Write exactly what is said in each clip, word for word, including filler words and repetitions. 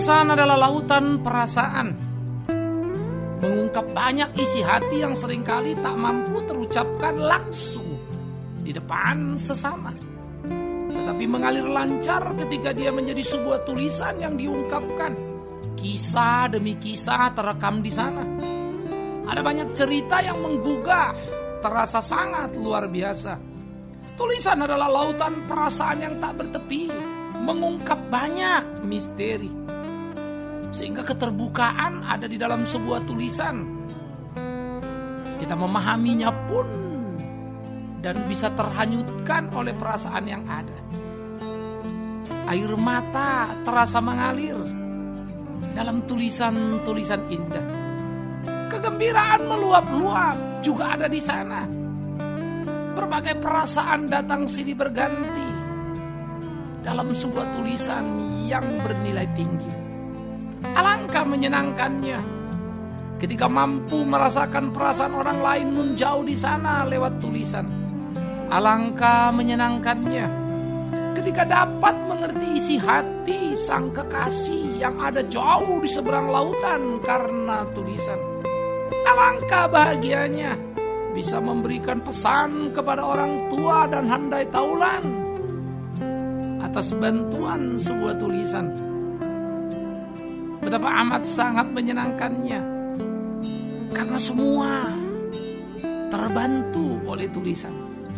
Tulisan adalah lautan perasaan, mengungkap banyak isi hati yang seringkali tak mampu terucapkan langsung di depan sesama, tetapi mengalir lancar ketika dia menjadi sebuah tulisan yang diungkapkan. Kisah demi kisah terekam di sana. Ada banyak cerita yang menggugah, terasa sangat luar biasa. Tulisan adalah lautan perasaan yang tak bertepi, mengungkap banyak misteri. Sehingga keterbukaan ada di dalam sebuah tulisan. Kita memahaminya pun dan bisa terhanyutkan oleh perasaan yang ada. Air mata terasa mengalir dalam tulisan-tulisan indah. Kegembiraan meluap-luap juga ada di sana. Berbagai perasaan datang silih berganti dalam sebuah tulisan yang bernilai tinggi. Alangkah menyenangkannya ketika mampu merasakan perasaan orang lain menjauh di sana lewat tulisan. Alangkah menyenangkannya ketika dapat mengerti isi hati sang kekasih yang ada jauh di seberang lautan karena tulisan. Alangkah bahagianya bisa memberikan pesan kepada orang tua dan handai taulan atas bantuan sebuah tulisan. Betapa amat sangat menyenangkannya karena semua terbantu oleh tulisan.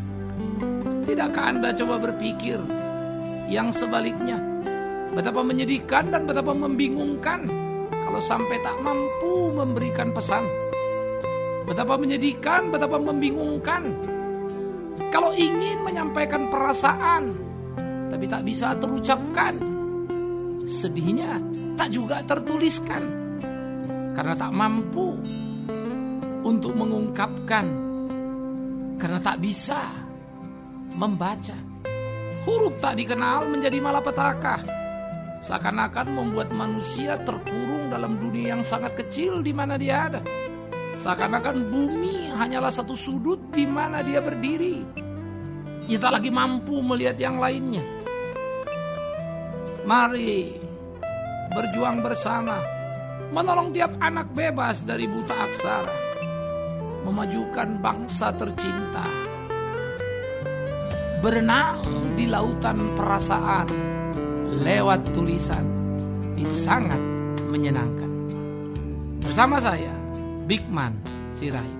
Tidakkah Anda coba berpikir yang sebaliknya? Betapa menyedihkan dan betapa membingungkan kalau sampai tak mampu memberikan pesan. Betapa menyedihkan, betapa membingungkan kalau ingin menyampaikan perasaan tapi tak bisa terucapkan. Sedihnya tak juga tertuliskan karena tak mampu untuk mengungkapkan, karena tak bisa membaca. Huruf tak dikenal menjadi malapetaka, seakan-akan membuat manusia terkurung dalam dunia yang sangat kecil di mana dia ada. Seakan-akan bumi hanyalah satu sudut di mana dia berdiri. Ia tak lagi mampu melihat yang lainnya. Mari berjuang bersama, menolong tiap anak bebas dari buta aksara, memajukan bangsa tercinta, berenang di lautan perasaan lewat tulisan. Itu sangat menyenangkan. Bersama saya, Bigman Sirait.